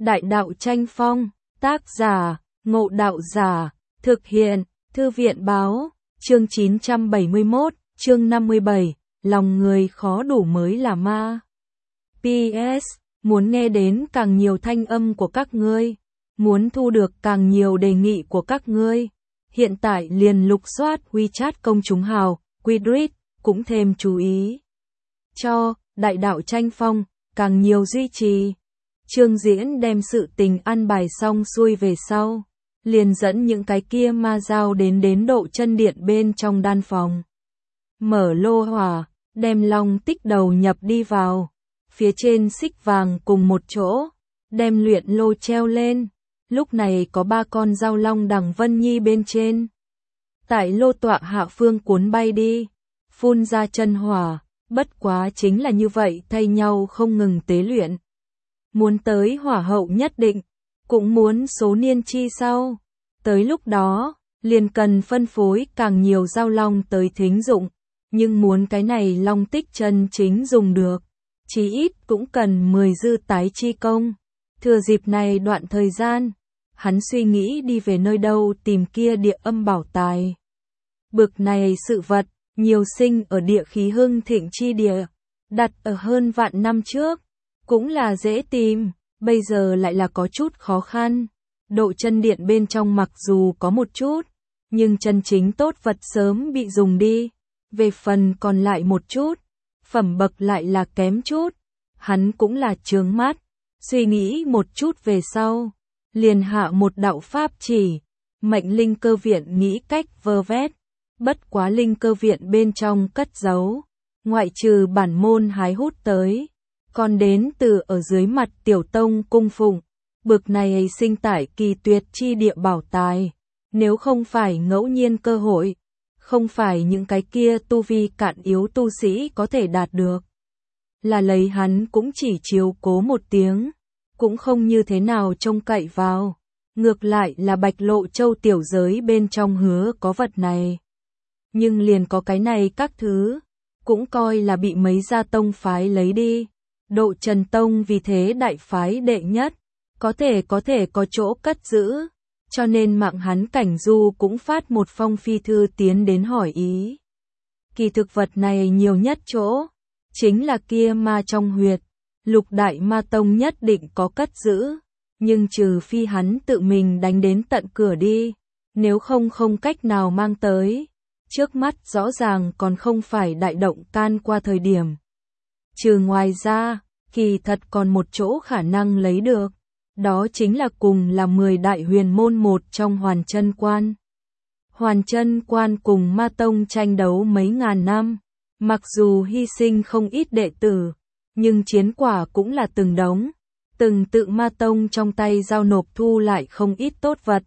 Đại đạo tranh phong, tác giả, Ngộ Đạo Giả, thực hiện, Thư viện báo, chương 971, chương 57, lòng người khó đủ mới là ma. PS, muốn nghe đến càng nhiều thanh âm của các ngươi, muốn thu được càng nhiều đề nghị của các ngươi, hiện tại liền lục soát WeChat công chúng hào, Quidread, cũng thêm chú ý cho Đại đạo tranh phong, càng nhiều duy trì. Trương Diễn đem sự tình an bài xong xuôi về sau, liền dẫn những cái kia ma dao đến độ chân điện bên trong đan phòng. Mở lô hỏa, đem long tích đầu nhập đi vào, phía trên xích vàng cùng một chỗ, đem luyện lô treo lên. Lúc này có 3 con dao long đằng Vân Nhi bên trên. Tại lô tọa hạ phương cuốn bay đi, phun ra chân hỏa, bất quá chính là như vậy thay nhau không ngừng tế luyện. Muốn tới hỏa hậu nhất định, cũng muốn số niên chi sau. Tới lúc đó, liền cần phân phối càng nhiều dao long tới thính dụng, nhưng muốn cái này long tích chân chính dùng được, chí ít cũng cần 10 dư tái chi công. Thừa dịp này đoạn thời gian, hắn suy nghĩ đi về nơi đâu tìm kia địa âm bảo tài. Bực này sự vật, nhiều sinh ở địa khí hưng thịnh chi địa, đặt ở hơn vạn năm trước, cũng là dễ tìm, bây giờ lại là có chút khó khăn. Độ chân điện bên trong mặc dù có một chút, nhưng chân chính tốt vật sớm bị dùng đi. Về phần còn lại một chút, phẩm bậc lại là kém chút. Hắn cũng là chướng mắt, suy nghĩ một chút về sau, liền hạ một đạo pháp chỉ, mệnh linh cơ viện nghĩ cách vơ vét. Bất quá linh cơ viện bên trong cất giấu, ngoại trừ bản môn hái hút tới, còn đến từ ở dưới mặt tiểu tông cung phụng, bực này sinh tại kỳ tuyệt chi địa bảo tài, nếu không phải ngẫu nhiên cơ hội, không phải những cái kia tu vi cạn yếu tu sĩ có thể đạt được. Là lấy hắn cũng chỉ chiếu cố một tiếng, cũng không như thế nào trông cậy vào, ngược lại là Bạch Lộ Châu tiểu giới bên trong hứa có vật này. Nhưng liền có cái này các thứ, cũng coi là bị mấy gia tông phái lấy đi. Độ Trần Tông vì thế đại phái đệ nhất, có thể có chỗ cất giữ, cho nên mạng hắn Cảnh Du cũng phát một phong phi thư tiến đến hỏi ý. Kỳ thực vật này nhiều nhất chỗ, chính là kia ma trong huyệt, Lục Đại Ma Tông nhất định có cất giữ, nhưng trừ phi hắn tự mình đánh đến tận cửa đi, nếu không cách nào mang tới. Trước mắt rõ ràng còn không phải đại động can qua thời điểm. Trừ ngoài ra, kỳ thật còn một chỗ khả năng lấy được, đó chính là cùng là 10 đại huyền môn một trong Hoàn Chân Quan. Hoàn Chân Quan cùng Ma Tông tranh đấu mấy ngàn năm, mặc dù hy sinh không ít đệ tử, nhưng chiến quả cũng là từng đống, từng tự Ma Tông trong tay giao nộp thu lại không ít tốt vật.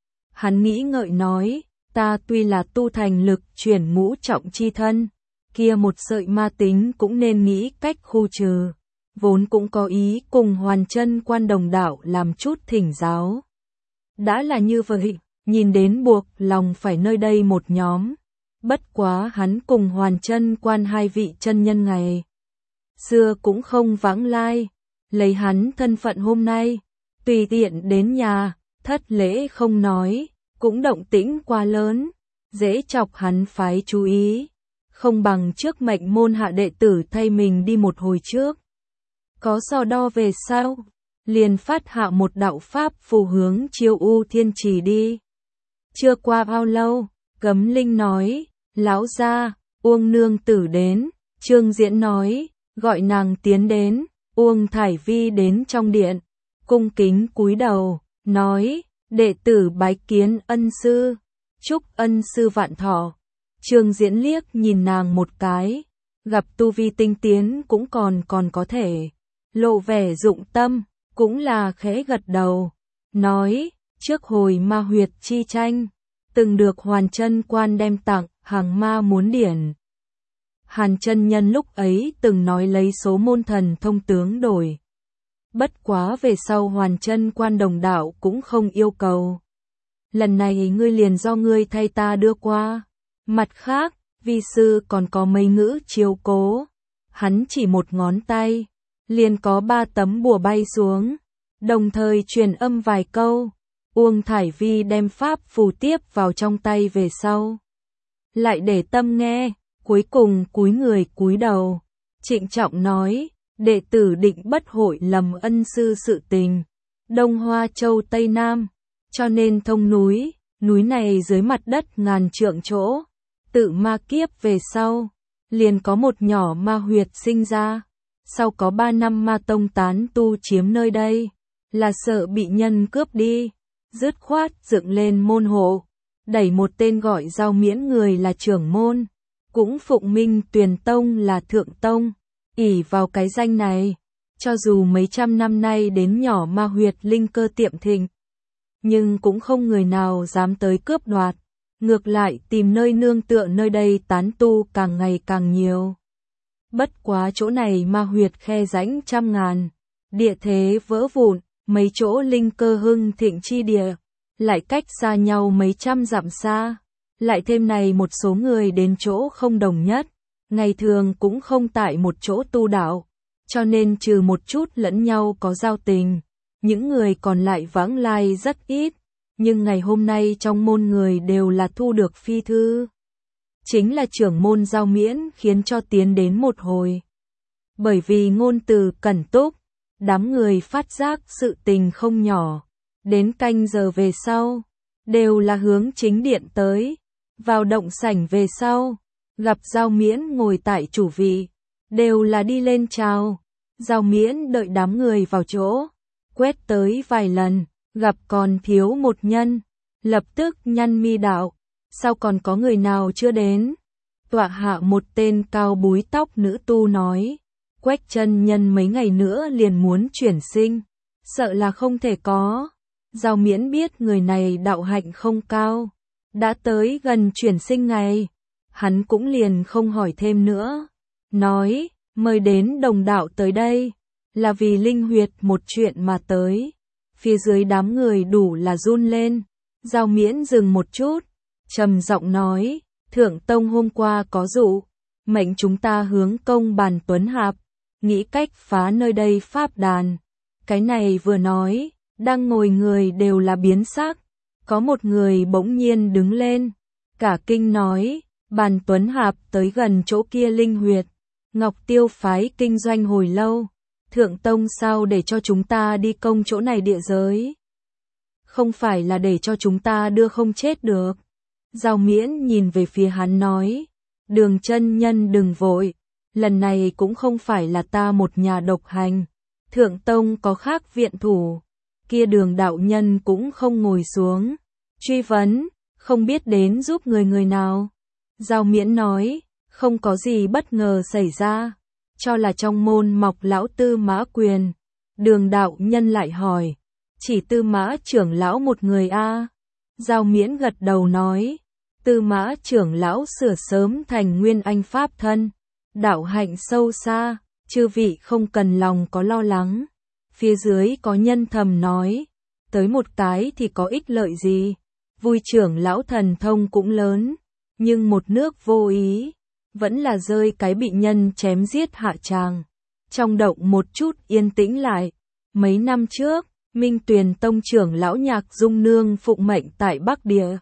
Hắn nghĩ ngợi nói, ta tuy là tu thành lực chuyển ngũ trọng chi thân, kia một sợi ma tính cũng nên nghĩ cách khu trừ, vốn cũng có ý cùng Hoàn Chân Quan đồng đạo làm chút thỉnh giáo. Đã là như vậy, nhìn đến buộc lòng phải nơi đây một nhóm, bất quá hắn cùng Hoàn Chân Quan 2 vị chân nhân ngày xưa cũng không vãng lai, lấy hắn thân phận hôm nay, tùy tiện đến nhà, thất lễ không nói, cũng động tĩnh quá lớn, dễ chọc hắn phái chú ý, không bằng trước mệnh môn hạ đệ tử thay mình đi một hồi trước. Có so đo về sau, liền phát hạ một đạo pháp phù hướng Chiêu U Thiên Trì đi. Chưa qua bao lâu, Cấm Linh nói, lão gia, Uông nương tử đến. Trương Diễn nói, gọi nàng tiến đến. Uông Thải Vi đến trong điện, cung kính cúi đầu, nói, đệ tử bái kiến ân sư, chúc ân sư vạn thọ. Trương Diễn liếc nhìn nàng một cái, gặp tu vi tinh tiến cũng còn có thể, lộ vẻ dụng tâm, cũng là khẽ gật đầu, nói, trước hồi ma huyệt chi tranh, từng được Hoàn Chân Quan đem tặng, hàng ma muốn điển. Hàn chân nhân lúc ấy từng nói lấy số môn thần thông tướng đổi. Bất quá về sau Hoàn Chân Quan đồng đạo cũng không yêu cầu. Lần này ngươi liền do ngươi thay ta đưa qua. Mặt khác, vi sư còn có mấy ngữ chiếu cố. Hắn chỉ một ngón tay, liền có 3 tấm bùa bay xuống. đồng thời truyền âm vài câu. Uông Thải Vi đem pháp phù tiếp vào trong tay về sau. Lại để tâm nghe, cuối cùng cúi người cúi đầu. Trịnh trọng nói, đệ tử định bất hội lầm ân sư sự tình. Đông Hoa Châu Tây Nam, cho nên thông núi, núi này dưới mặt đất ngàn trượng chỗ. Tự ma kiếp về sau, liền có một nhỏ ma huyệt sinh ra. Sau có 3 năm ma tông tán tu chiếm nơi đây, là sợ bị nhân cướp đi. Dứt khoát dựng lên môn hộ, đẩy một tên gọi Giao Miễn người là trưởng môn, cũng phụng Minh Tuyền Tông là thượng tông, ỷ vào cái danh này, cho dù mấy trăm năm nay đến nhỏ ma huyệt linh cơ tiệm thịnh, nhưng cũng không người nào dám tới cướp đoạt, ngược lại tìm nơi nương tựa nơi đây tán tu càng ngày càng nhiều. Bất quá chỗ này ma huyệt khe rãnh trăm ngàn, địa thế vỡ vụn, mấy chỗ linh cơ hưng thịnh chi địa, lại cách xa nhau mấy trăm dặm xa, lại thêm này một số người đến chỗ không đồng nhất, ngày thường cũng không tại một chỗ tu đạo, cho nên trừ một chút lẫn nhau có giao tình, những người còn lại vãng lai rất ít, nhưng ngày hôm nay trong môn người đều là thu được phi thư. Chính là trưởng môn Giao Miễn khiến cho tiến đến một hồi. Bởi vì ngôn từ cẩn túc, đám người phát giác sự tình không nhỏ, đến canh giờ về sau, đều là hướng chính điện tới, vào động sảnh về sau, gặp Giao Miễn ngồi tại chủ vị, đều là đi lên chào. Giao Miễn đợi đám người vào chỗ, quét tới vài lần, gặp còn thiếu một nhân, lập tức nhăn mi đạo, sao còn có người nào chưa đến? Tọa hạ một tên cao búi tóc nữ tu nói, Quách chân nhân mấy ngày nữa liền muốn chuyển sinh, sợ là không thể có. Giao Miễn biết người này đạo hạnh không cao, đã tới gần chuyển sinh ngày, hắn cũng liền không hỏi thêm nữa, nói, mời đến đồng đạo tới đây, là vì linh huyệt một chuyện mà tới. Phía dưới đám người đủ là run lên, Giao Miễn dừng một chút, trầm giọng nói, Thượng Tông hôm qua có dụ, mệnh chúng ta hướng công bàn Tuấn Hạp, nghĩ cách phá nơi đây pháp đàn. Cái này vừa nói, đang ngồi người đều là biến sắc, có một người bỗng nhiên đứng lên, cả kinh nói, bàn Tuấn Hạp tới gần chỗ kia linh huyệt, Ngọc Tiêu phái kinh doanh hồi lâu, Thượng Tông sao để cho chúng ta đi công chỗ này địa giới? Không phải là để cho chúng ta đưa không chết được. Giao Miễn nhìn về phía hắn nói, Đường chân nhân đừng vội, lần này cũng không phải là ta một nhà độc hành, Thượng Tông có khác viện thủ, kia Đường đạo nhân cũng không ngồi xuống, truy vấn, không biết đến giúp người nào. Giao Miễn nói, không có gì bất ngờ xảy ra, cho là trong môn mọc lão Tư Mã Quyền. Đường đạo nhân lại hỏi, chỉ Tư Mã trưởng lão một người a? Giao Miễn gật đầu nói, Tư Mã trưởng lão sửa sớm thành nguyên anh pháp thân, đạo hạnh sâu xa, chư vị không cần lòng có lo lắng. Phía dưới có nhân thầm nói, tới một cái thì có ích lợi gì, vui trưởng lão thần thông cũng lớn, nhưng một nước vô ý, vẫn là rơi cái bị nhân chém giết hạ tràng. Trong động một chút yên tĩnh lại, mấy năm trước, Minh Tuyền Tông trưởng lão Nhạc Dung Nương phụng mệnh tại Bắc Địa,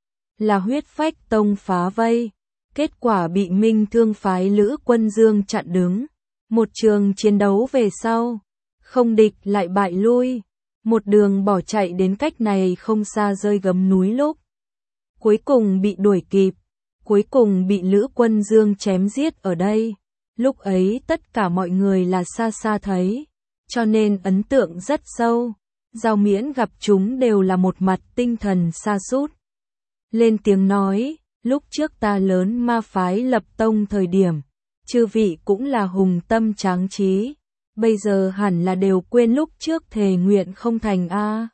là Huyết Phách Tông phá vây, kết quả bị Minh Thương phái Lữ Quân Dương chặn đứng. Một trường chiến đấu về sau, không địch lại bại lui, một đường bỏ chạy đến cách này không xa rơi gấm núi lúc. Cuối cùng bị đuổi kịp, cuối cùng bị Lữ Quân Dương chém giết ở đây. Lúc ấy tất cả mọi người là xa xa thấy, cho nên ấn tượng rất sâu. Giao Miễn gặp chúng đều là một mặt tinh thần sa sút. Lên tiếng nói, lúc trước ta lớn ma phái lập tông thời điểm, chư vị cũng là hùng tâm tráng trí, bây giờ hẳn là đều quên lúc trước thề nguyện không thành a.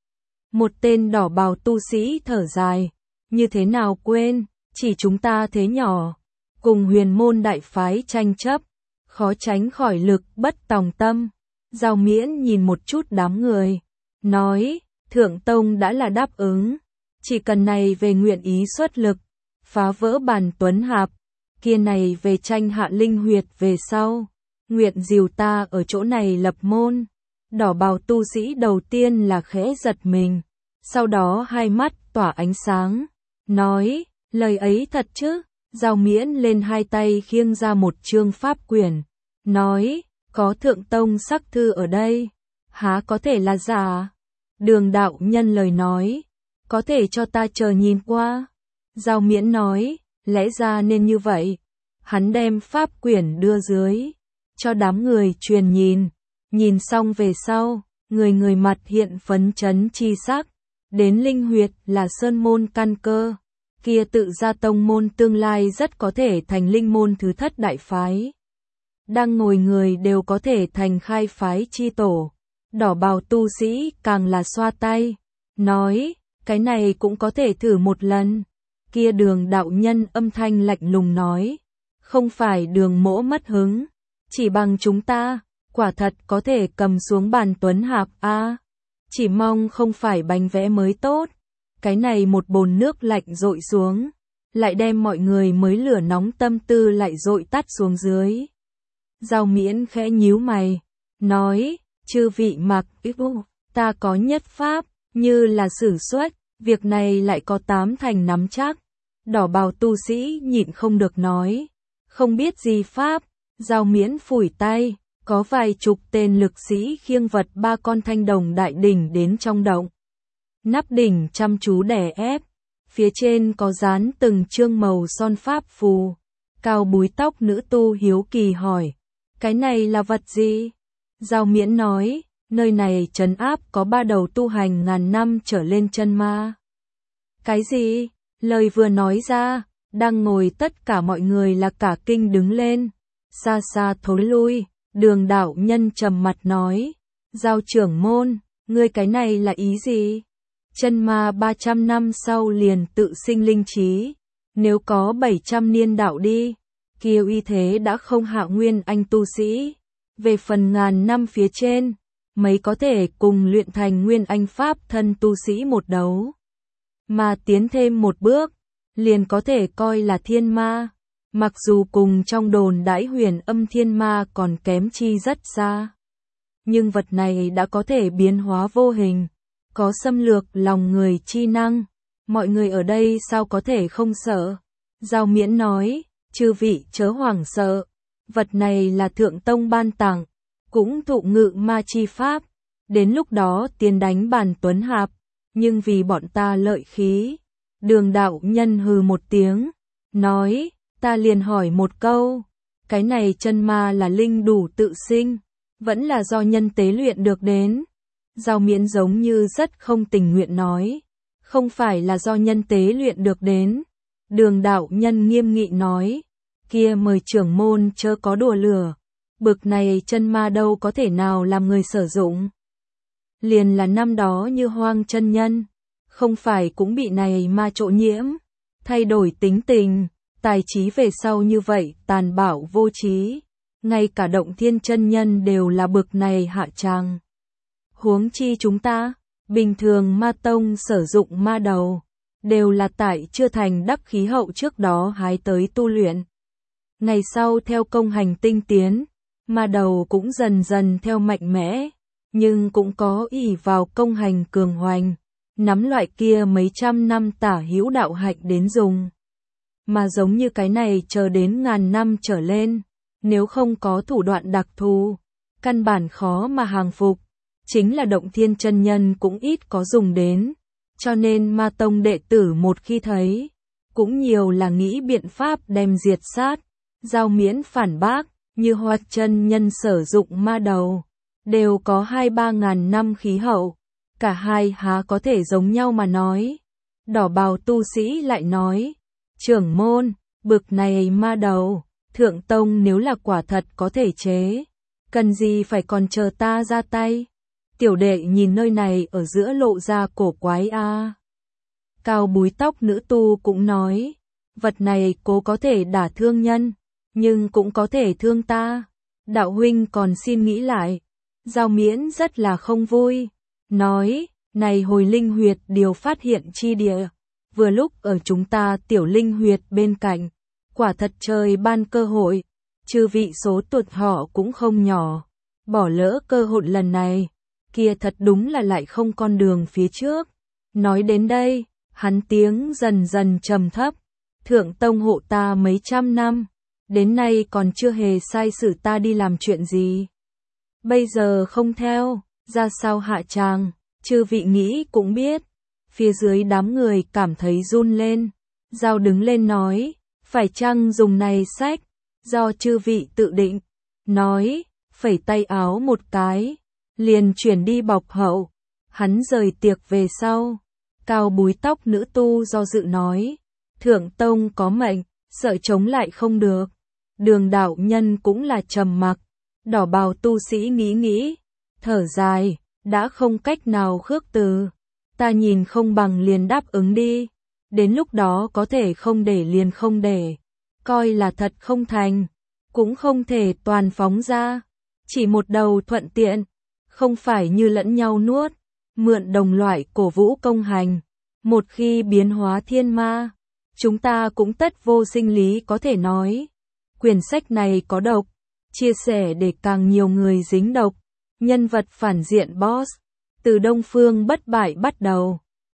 Một tên đỏ bào tu sĩ thở dài, như thế nào quên, chỉ chúng ta thế nhỏ, cùng huyền môn đại phái tranh chấp, khó tránh khỏi lực bất tòng tâm. Giao Miễn nhìn một chút đám người, nói, Thượng Tông đã là đáp ứng, chỉ cần này về nguyện ý xuất lực, phá vỡ bàn Tuấn Hạp, kia này về tranh hạ linh huyệt về sau, nguyện dìu ta ở chỗ này lập môn, Đỏ bào tu sĩ đầu tiên là khẽ giật mình, sau đó hai mắt tỏa ánh sáng, nói, lời ấy thật chứ? Giao Miễn lên hai tay khiêng ra một chương pháp quyển, nói, có Thượng Tông sắc thư ở đây, há có thể là giả? Đường đạo nhân lời nói, có thể cho ta chờ nhìn qua. Giao Miễn nói, lẽ ra nên như vậy. Hắn đem pháp quyển đưa dưới, cho đám người truyền nhìn xong về sau, người người mặt hiện phấn chấn chi sắc, đến linh huyệt là sơn môn căn cơ, kia tự ra tông môn tương lai rất có thể thành linh môn thứ thất đại phái. Đang ngồi người đều có thể thành khai phái chi tổ. Đỏ bào tu sĩ càng là xoa tay, nói, cái này cũng có thể thử một lần. Kia Đường đạo nhân âm thanh lạnh lùng nói, không phải Đường mỗ mất hứng, chỉ bằng chúng ta, quả thật có thể cầm xuống bàn tuấn hạp a. Chỉ mong không phải bánh vẽ mới tốt. Cái này một bồn nước lạnh dội xuống, lại đem mọi người mới lửa nóng tâm tư lại dội tắt xuống dưới. Giao Miễn khẽ nhíu mày, nói, chư vị mặc ta có nhất pháp, như là sử xuất, việc này lại có 8 thành nắm chắc. Đỏ bào tu sĩ nhịn không được nói, không biết gì pháp. Giao Miễn phủi tay, có vài chục tên lực sĩ khiêng vật 3 con thanh đồng đại đỉnh đến trong động. Nắp đỉnh chăm chú đè ép, phía trên có dán từng chương màu son pháp phù. Cao búi tóc nữ tu hiếu kỳ hỏi, cái này là vật gì? Giao Miễn nói, nơi này trấn áp có 3 đầu tu hành ngàn năm trở lên chân ma. Cái gì? Lời vừa nói ra, đang ngồi tất cả mọi người là cả kinh đứng lên, xa xa thối lui. Đường đạo nhân trầm mặt nói, Giao trưởng môn, ngươi cái này là ý gì? Chân ma 300 năm sau liền tự sinh linh trí, nếu có 700 niên đạo đi, kia uy thế đã không hạ nguyên anh tu sĩ. Về phần ngàn năm phía trên, mấy có thể cùng luyện thành nguyên anh pháp thân tu sĩ một đấu. Mà tiến thêm một bước, liền có thể coi là thiên ma. Mặc dù cùng trong đồn đãi huyền âm thiên ma còn kém chi rất xa, nhưng vật này đã có thể biến hóa vô hình, có xâm lược lòng người chi năng. Mọi người ở đây sao có thể không sợ? Giao Miễn nói, chư vị chớ hoảng sợ, vật này là Thượng Tông ban tặng, cũng thụ ngự ma chi pháp, đến lúc đó tiến đánh bàn tuấn hạp, nhưng vì bọn ta lợi khí. Đường đạo nhân hừ một tiếng, nói, ta liền hỏi một câu, cái này chân ma là linh đủ tự sinh, vẫn là do nhân tế luyện được đến? Giao Miễn giống như rất không tình nguyện nói, không phải là do nhân tế luyện được đến. Đường đạo nhân nghiêm nghị nói, kia mời trưởng môn chớ có đùa lửa, bực này chân ma đâu có thể nào làm người sử dụng. Liền là năm đó Như Hoang chân nhân, không phải cũng bị này ma trộ nhiễm, thay đổi tính tình, tài trí về sau như vậy tàn bạo vô trí, ngay cả Động Thiên chân nhân đều là bực này hạ tràng. Huống chi chúng ta, bình thường ma tông sử dụng ma đầu, đều là tại chưa thành đắc khí hậu trước đó hái tới tu luyện. Ngày sau theo công hành tinh tiến, ma đầu cũng dần dần theo mạnh mẽ, nhưng cũng có ỷ vào công hành cường hoành, nắm loại kia mấy trăm năm tả hữu đạo hạnh đến dùng. Mà giống như cái này chờ đến ngàn năm trở lên, nếu không có thủ đoạn đặc thù, căn bản khó mà hàng phục. Chính là Động Thiên chân nhân cũng ít có dùng đến, cho nên ma tông đệ tử một khi thấy, cũng nhiều là nghĩ biện pháp đem diệt sát. Giao Miễn phản bác, Như Hoang chân nhân sử dụng ma đầu, đều có 2-3 ngàn năm khí hậu, cả hai há có thể giống nhau mà nói. Đỏ bào tu sĩ lại nói, trưởng môn, bực này ma đầu, Thượng Tông nếu là quả thật có thể chế, cần gì phải còn chờ ta ra tay? Tiểu đệ nhìn nơi này ở giữa lộ ra cổ quái a. Cao búi tóc nữ tu cũng nói, vật này cố có thể đả thương nhân, nhưng cũng có thể thương ta. Đạo huynh còn xin nghĩ lại. Giao Miễn rất là không vui, nói, này hồi linh huyệt điều phát hiện chi địa, vừa lúc ở chúng ta tiểu linh huyệt bên cạnh, quả thật trời ban cơ hội, chư vị số tuột họ cũng không nhỏ, bỏ lỡ cơ hội lần này, kia thật đúng là lại không con đường phía trước. Nói đến đây, hắn tiếng dần dần trầm thấp. Thượng tông hộ ta mấy trăm năm, đến nay còn chưa hề sai sử ta đi làm chuyện gì. Bây giờ không theo, ra sao hạ tràng, chư vị nghĩ cũng biết. Phía dưới đám người cảm thấy run lên. Giao đứng lên nói, phải chăng dùng này sách, do chư vị tự định. Nói, phẩy tay áo một cái, liền chuyển đi bọc hậu. Hắn rời tiệc về sau. Cao búi tóc nữ tu do dự nói, thượng tông có mệnh, sợ chống lại không được. Đường đạo nhân cũng là trầm mặc. Đỏ bào tu sĩ nghĩ, thở dài, đã không cách nào khước từ. Ta nhìn không bằng liền đáp ứng đi. Đến lúc đó có thể không để liền không để. Coi là thật không thành, cũng không thể toàn phóng ra. Chỉ một đầu thuận tiện, không phải như lẫn nhau nuốt. Mượn đồng loại cổ vũ công hành. Một khi biến hóa thiên ma, chúng ta cũng tất vô sinh lý có thể nói. Quyển sách này có độc, chia sẻ để càng nhiều người dính độc. Nhân vật phản diện boss, từ Đông Phương bất bại bắt đầu.